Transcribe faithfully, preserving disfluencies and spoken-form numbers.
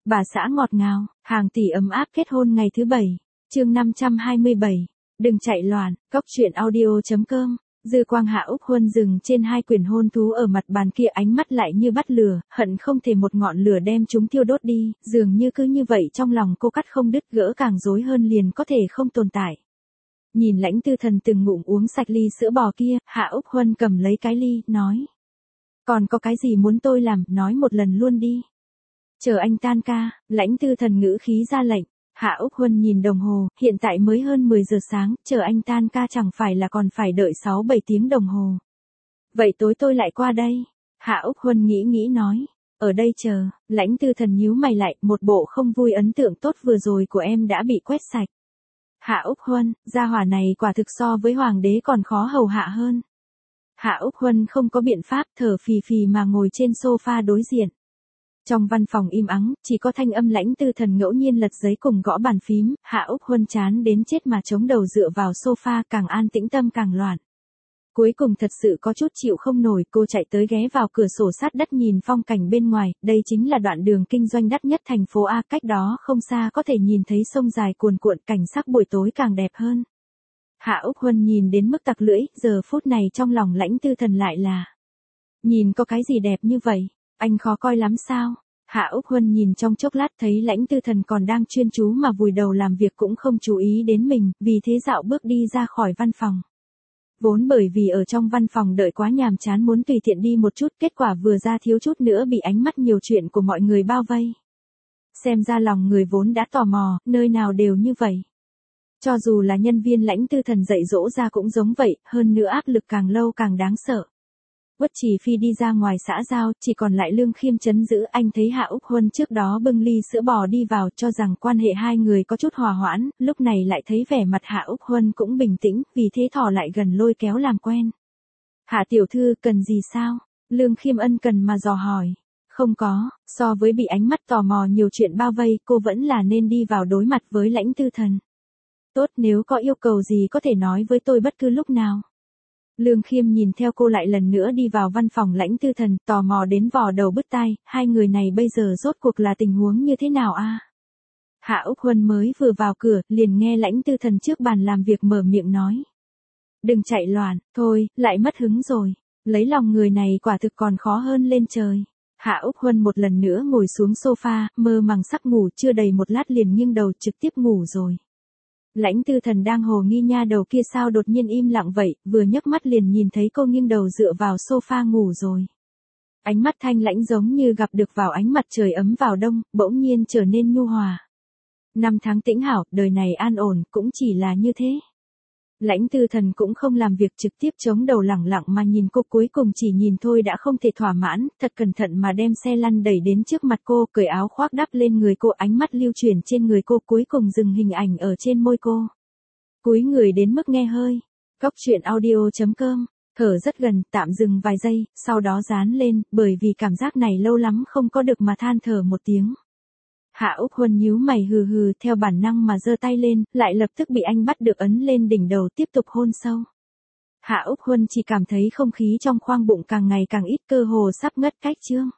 Bà xã ngọt ngào, hàng tỷ ấm áp kết hôn ngày thứ bảy. Chương năm trăm hai mươi bảy. Đừng chạy loạn, cốc truyện audio chấm com. Dư quang Hạ Úc Huân dừng trên hai quyển hôn thú ở mặt bàn kia, ánh mắt lại như bắt lửa, hận không thể một ngọn lửa đem chúng thiêu đốt đi, dường như cứ như vậy trong lòng cô cắt không đứt, gỡ càng rối hơn liền có thể không tồn tại. Nhìn Lãnh Tư Thần từng ngụm uống sạch ly sữa bò kia, Hạ Úc Huân cầm lấy cái ly, nói. Còn có cái gì muốn tôi làm, nói một lần luôn đi. Chờ anh tan ca, Lãnh Tư Thần ngữ khí ra lệnh. Hạ Úc Huân nhìn đồng hồ, hiện tại mới hơn mười giờ sáng, chờ anh tan ca chẳng phải là còn phải đợi sáu bảy tiếng đồng hồ. Vậy tối tôi lại qua đây. Hạ Úc Huân nghĩ nghĩ nói. Ở đây chờ. Lãnh Tư Thần nhíu mày lại, một bộ không vui, ấn tượng tốt vừa rồi của em đã bị quét sạch. Hạ Úc Huân, gia hỏa này quả thực so với hoàng đế còn khó hầu hạ hơn. Hạ Úc Huân không có biện pháp, thở phì phì mà ngồi trên sofa đối diện. Trong văn phòng im ắng, chỉ có thanh âm Lãnh Tư Thần ngẫu nhiên lật giấy cùng gõ bàn phím. Hạ Úc Huân chán đến chết mà chống đầu dựa vào sofa, càng an tĩnh tâm càng loạn. Cuối cùng thật sự có chút chịu không nổi, cô chạy tới ghé vào cửa sổ sát đất nhìn phong cảnh bên ngoài. Đây chính là đoạn đường kinh doanh đắt nhất thành phố A, cách đó không xa có thể nhìn thấy sông dài cuồn cuộn, cảnh sắc buổi tối càng đẹp hơn. Hạ Úc Huân nhìn đến mức tặc lưỡi, giờ phút này trong lòng Lãnh Tư Thần lại là. Nhìn có cái gì đẹp như vậy, anh khó coi lắm sao? Hạ Úc Huân nhìn trong chốc lát thấy Lãnh Tư Thần còn đang chuyên chú mà vùi đầu làm việc, cũng không chú ý đến mình, vì thế dạo bước đi ra khỏi văn phòng. Vốn bởi vì ở trong văn phòng đợi quá nhàm chán muốn tùy tiện đi một chút, kết quả vừa ra thiếu chút nữa bị ánh mắt nhiều chuyện của mọi người bao vây. Xem ra lòng người vốn đã tò mò, nơi nào đều như vậy. Cho dù là nhân viên Lãnh Tư Thần dạy dỗ ra cũng giống vậy, hơn nữa áp lực càng lâu càng đáng sợ. Uất Chỉ Phi đi ra ngoài xã giao, chỉ còn lại Lương Khiêm trấn giữ. Anh thấy Hạ Úc Huân trước đó bưng ly sữa bò đi vào, cho rằng quan hệ hai người có chút hòa hoãn, lúc này lại thấy vẻ mặt Hạ Úc Huân cũng bình tĩnh, vì thế thò lại gần lôi kéo làm quen. Hạ tiểu thư, cần gì sao? Lương Khiêm ân cần mà dò hỏi. Không có, so với bị ánh mắt tò mò nhiều chuyện bao vây, cô vẫn là nên đi vào đối mặt với Lãnh Tư Thần. Tốt, nếu có yêu cầu gì có thể nói với tôi bất cứ lúc nào. Lương Khiêm nhìn theo cô lại lần nữa đi vào văn phòng Lãnh Tư Thần, tò mò đến vò đầu bứt tai, hai người này bây giờ rốt cuộc là tình huống như thế nào a? Hạ Úc Huân mới vừa vào cửa, liền nghe Lãnh Tư Thần trước bàn làm việc mở miệng nói. Đừng chạy loạn, thôi, lại mất hứng rồi. Lấy lòng người này quả thực còn khó hơn lên trời. Hạ Úc Huân một lần nữa ngồi xuống sofa, mơ màng sắp ngủ, chưa đầy một lát liền nghiêng đầu trực tiếp ngủ rồi. Lãnh Tư Thần đang hồ nghi nha đầu kia sao đột nhiên im lặng vậy, vừa nhấc mắt liền nhìn thấy cô nghiêng đầu dựa vào sofa ngủ rồi. Ánh mắt thanh lãnh giống như gặp được vào ánh mặt trời ấm vào đông, bỗng nhiên trở nên nhu hòa. Năm tháng tĩnh hảo, đời này an ổn, cũng chỉ là như thế. Lãnh Tư Thần cũng không làm việc, trực tiếp chống đầu lẳng lặng mà nhìn cô, cuối cùng chỉ nhìn thôi đã không thể thỏa mãn, thật cẩn thận mà đem xe lăn đẩy đến trước mặt cô, cởi áo khoác đắp lên người cô, ánh mắt lưu chuyển trên người cô, cuối cùng dừng hình ảnh ở trên môi cô. Cúi người đến mức nghe hơi. Cốc truyện audio chấm com, thở rất gần, tạm dừng vài giây, sau đó dán lên, bởi vì cảm giác này lâu lắm không có được mà than thở một tiếng. Hạ Úc Huân nhíu mày hừ hừ, theo bản năng mà giơ tay lên, lại lập tức bị anh bắt được ấn lên đỉnh đầu tiếp tục hôn sâu. Hạ Úc Huân chỉ cảm thấy không khí trong khoang bụng càng ngày càng ít, cơ hồ sắp ngất cách chương.